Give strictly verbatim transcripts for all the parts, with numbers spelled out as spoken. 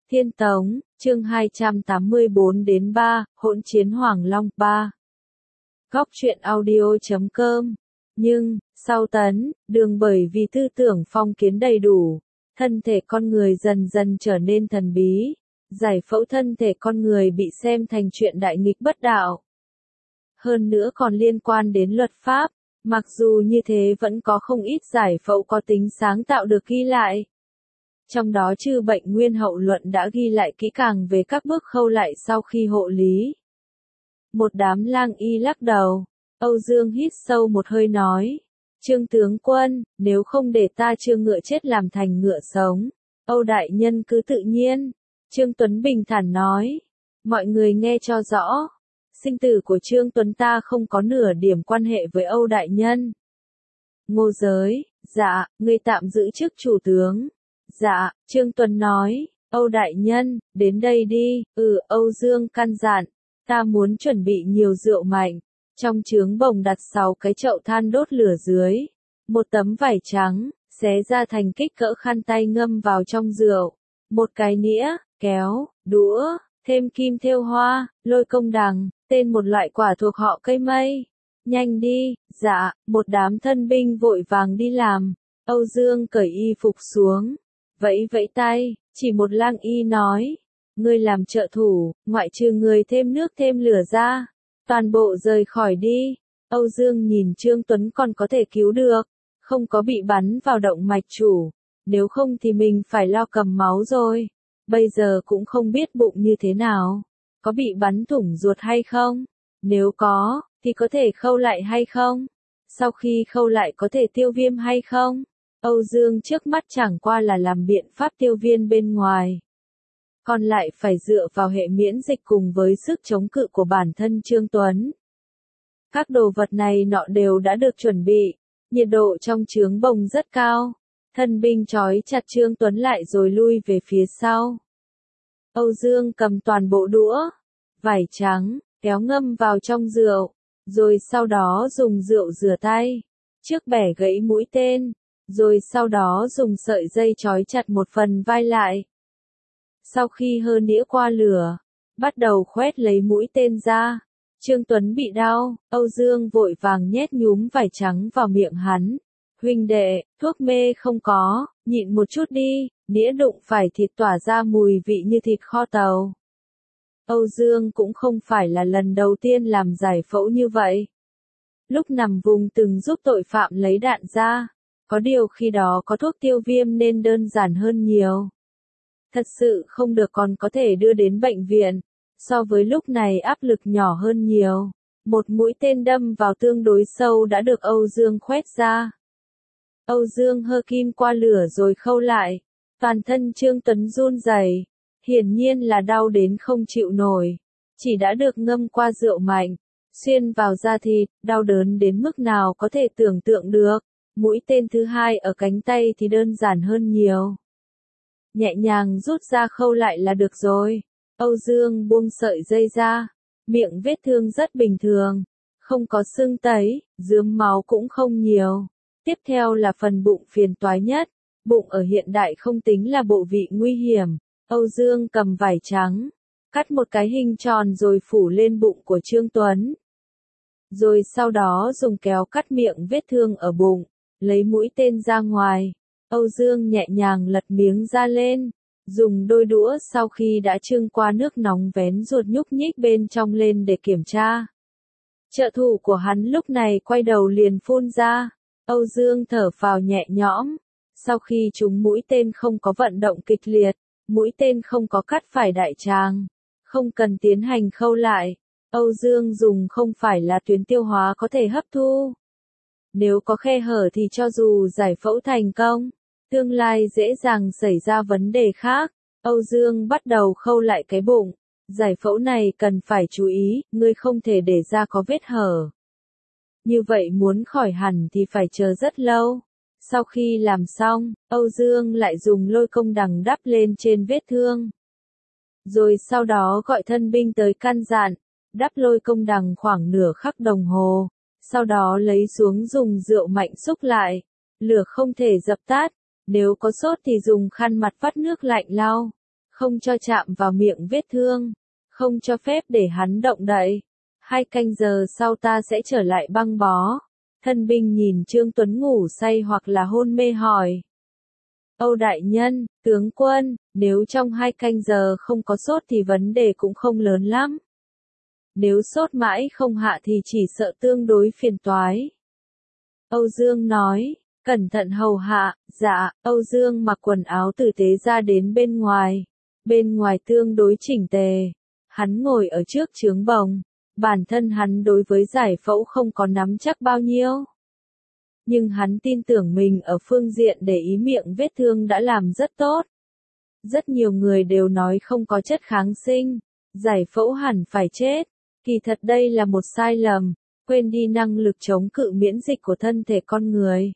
Thiên Tống, chương hai trăm tám mươi bốn đến ba, hỗn chiến Hoàng Long ba. Góc truyện audio chấm com. Nhưng, sau tấn, đường bởi vì tư tưởng phong kiến đầy đủ, thân thể con người dần dần trở nên thần bí, giải phẫu thân thể con người bị xem thành chuyện đại nghịch bất đạo. Hơn nữa còn liên quan đến luật pháp, mặc dù như thế vẫn có không ít giải phẫu có tính sáng tạo được ghi lại. Trong đó chư bệnh nguyên hậu luận đã ghi lại kỹ càng về các bước khâu lại sau khi hộ lý. Một đám lang y lắc đầu, Âu Dương hít sâu một hơi nói, Trương tướng quân, nếu không để ta Trương ngựa chết làm thành ngựa sống, Âu đại nhân cứ tự nhiên. Trương Tuấn bình thản nói, mọi người nghe cho rõ, sinh tử của Trương Tuấn ta không có nửa điểm quan hệ với Âu đại nhân. Ngô Giới, dạ, ngươi tạm giữ chức chủ tướng. Dạ, Trương Tuấn nói, Âu đại nhân, đến đây đi, ừ, Âu Dương căn dặn, ta muốn chuẩn bị nhiều rượu mạnh, trong trướng bồng đặt sáu cái chậu than đốt lửa dưới, một tấm vải trắng, xé ra thành kích cỡ khăn tay ngâm vào trong rượu, một cái nĩa, kéo, đũa, thêm kim thêu hoa, lôi công đằng, tên một loại quả thuộc họ cây mây. Nhanh đi, dạ, một đám thân binh vội vàng đi làm, Âu Dương cởi y phục xuống. Vẫy vẫy tay, chỉ một lang y nói, ngươi làm trợ thủ, ngoại trừ người thêm nước thêm lửa ra, toàn bộ rời khỏi đi. Âu Dương nhìn Trương Tuấn còn có thể cứu được, không có bị bắn vào động mạch chủ, nếu không thì mình phải lo cầm máu rồi, bây giờ cũng không biết bụng như thế nào, có bị bắn thủng ruột hay không, nếu có, thì có thể khâu lại hay không, sau khi khâu lại có thể tiêu viêm hay không. Âu Dương trước mắt chẳng qua là làm biện pháp tiêu viêm bên ngoài. Còn lại phải dựa vào hệ miễn dịch cùng với sức chống cự của bản thân Trương Tuấn. Các đồ vật này nọ đều đã được chuẩn bị, nhiệt độ trong trướng bồng rất cao. Thân binh trói chặt Trương Tuấn lại rồi lui về phía sau. Âu Dương cầm toàn bộ đũa, vải trắng, kéo ngâm vào trong rượu, rồi sau đó dùng rượu rửa tay, trước bẻ gãy mũi tên. Rồi sau đó dùng sợi dây trói chặt một phần vai lại. Sau khi hơ nĩa qua lửa, bắt đầu khoét lấy mũi tên ra. Trương Tuấn bị đau, Âu Dương vội vàng nhét nhúm vải trắng vào miệng hắn. Huynh đệ, thuốc mê không có, nhịn một chút đi, nĩa đụng phải thịt tỏa ra mùi vị như thịt kho tàu. Âu Dương cũng không phải là lần đầu tiên làm giải phẫu như vậy. Lúc nằm vùng từng giúp tội phạm lấy đạn ra. Có điều khi đó có thuốc tiêu viêm nên đơn giản hơn nhiều. Thật sự không được còn có thể đưa đến bệnh viện, so với lúc này áp lực nhỏ hơn nhiều. Một mũi tên đâm vào tương đối sâu đã được Âu Dương khoét ra. Âu Dương hơ kim qua lửa rồi khâu lại, toàn thân Trương Tuấn run rẩy, hiển nhiên là đau đến không chịu nổi, chỉ đã được ngâm qua rượu mạnh, xuyên vào da thịt, đau đớn đến mức nào có thể tưởng tượng được. Mũi tên thứ hai ở cánh tay thì đơn giản hơn nhiều. Nhẹ nhàng rút ra khâu lại là được rồi. Âu Dương buông sợi dây ra. Miệng vết thương rất bình thường. Không có sưng tấy, rướm máu cũng không nhiều. Tiếp theo là phần bụng phiền toái nhất. Bụng ở hiện đại không tính là bộ vị nguy hiểm. Âu Dương cầm vải trắng, cắt một cái hình tròn rồi phủ lên bụng của Trương Tuấn. Rồi sau đó dùng kéo cắt miệng vết thương ở bụng. Lấy mũi tên ra ngoài, Âu Dương nhẹ nhàng lật miếng da lên, dùng đôi đũa sau khi đã trưng qua nước nóng vén ruột nhúc nhích bên trong lên để kiểm tra. Trợ thủ của hắn lúc này quay đầu liền phun ra, Âu Dương thở phào nhẹ nhõm, sau khi chúng mũi tên không có vận động kịch liệt, mũi tên không có cắt phải đại tràng, không cần tiến hành khâu lại, Âu Dương dùng không phải là tuyến tiêu hóa có thể hấp thu. Nếu có khe hở thì cho dù giải phẫu thành công, tương lai dễ dàng xảy ra vấn đề khác. Âu Dương bắt đầu khâu lại cái bụng. Giải phẫu này cần phải chú ý, ngươi không thể để ra có vết hở. Như vậy muốn khỏi hẳn thì phải chờ rất lâu. Sau khi làm xong, Âu Dương lại dùng lôi công đằng đắp lên trên vết thương. Rồi sau đó gọi thân binh tới căn dặn, đắp lôi công đằng khoảng nửa khắc đồng hồ. Sau đó lấy xuống dùng rượu mạnh xúc lại, lửa không thể dập tắt, nếu có sốt thì dùng khăn mặt vắt nước lạnh lau, không cho chạm vào miệng vết thương, không cho phép để hắn động đậy. Hai canh giờ sau ta sẽ trở lại băng bó. Thân binh nhìn Trương Tuấn ngủ say hoặc là hôn mê hỏi. Âu đại nhân, tướng quân, nếu trong hai canh giờ không có sốt thì vấn đề cũng không lớn lắm. Nếu sốt mãi không hạ thì chỉ sợ tương đối phiền toái. Âu Dương nói, cẩn thận hầu hạ. Dạ. Âu Dương mặc quần áo tử tế ra đến bên ngoài. Bên ngoài tương đối chỉnh tề. Hắn ngồi ở trước chướng bồng. Bản thân hắn đối với giải phẫu không có nắm chắc bao nhiêu. Nhưng hắn tin tưởng mình ở phương diện để ý miệng vết thương đã làm rất tốt. Rất nhiều người đều nói không có chất kháng sinh, giải phẫu hẳn phải chết. Kỳ thật đây là một sai lầm, quên đi năng lực chống cự miễn dịch của thân thể con người.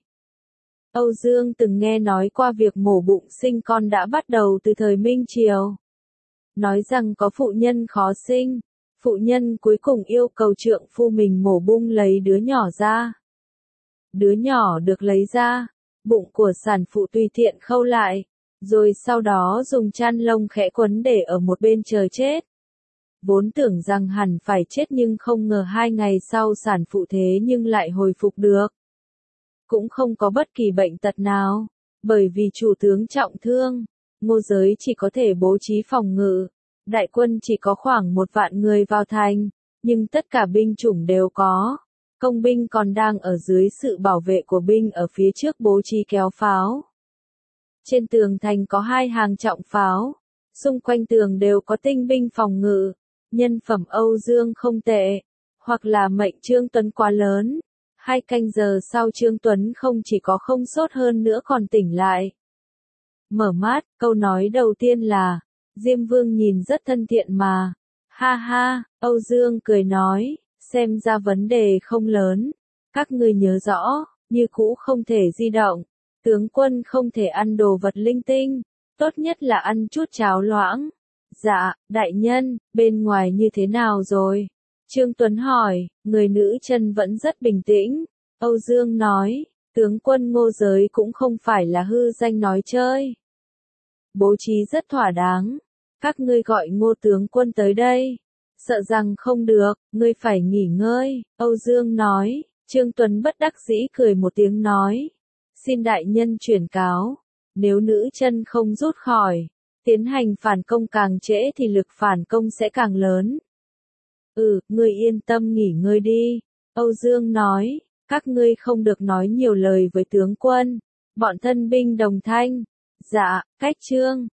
Âu Dương từng nghe nói qua việc mổ bụng sinh con đã bắt đầu từ thời Minh Triều. Nói rằng có phụ nhân khó sinh, phụ nhân cuối cùng yêu cầu trượng phu mình mổ bung lấy đứa nhỏ ra. Đứa nhỏ được lấy ra, bụng của sản phụ tùy tiện khâu lại, rồi sau đó dùng chăn lông khẽ quấn để ở một bên chờ chết. Vốn tưởng rằng hẳn phải chết nhưng không ngờ hai ngày sau sản phụ thế nhưng lại hồi phục được. Cũng không có bất kỳ bệnh tật nào, bởi vì chủ tướng trọng thương, Ngô Giới chỉ có thể bố trí phòng ngự. Đại quân chỉ có khoảng một vạn người vào thành, nhưng tất cả binh chủng đều có. Công binh còn đang ở dưới sự bảo vệ của binh ở phía trước bố trí kéo pháo. Trên tường thành có hai hàng trọng pháo, xung quanh tường đều có tinh binh phòng ngự. Nhân phẩm Âu Dương không tệ, hoặc là mệnh Trương Tuấn quá lớn. Hai canh giờ sau Trương Tuấn không chỉ có không sốt hơn nữa còn tỉnh lại. Mở mắt, câu nói đầu tiên là, Diêm Vương nhìn rất thân thiện mà. Ha ha, Âu Dương cười nói, xem ra vấn đề không lớn. Các ngươi nhớ rõ, như cũ không thể di động. Tướng quân không thể ăn đồ vật linh tinh, tốt nhất là ăn chút cháo loãng. Dạ, đại nhân, bên ngoài như thế nào rồi? Trương Tuấn hỏi, người nữ chân vẫn rất bình tĩnh. Âu Dương nói, tướng quân Ngô Giới cũng không phải là hư danh nói chơi. Bố trí rất thỏa đáng. Các ngươi gọi Ngô tướng quân tới đây. Sợ rằng không được, ngươi phải nghỉ ngơi. Âu Dương nói, Trương Tuấn bất đắc dĩ cười một tiếng nói. Xin đại nhân chuyển cáo, nếu nữ chân không rút khỏi, tiến hành phản công càng trễ thì lực phản công sẽ càng lớn. Ừ, ngươi yên tâm nghỉ ngơi đi. Âu Dương nói, các ngươi không được nói nhiều lời với tướng quân. Bọn thân binh đồng thanh. Dạ, cách trương.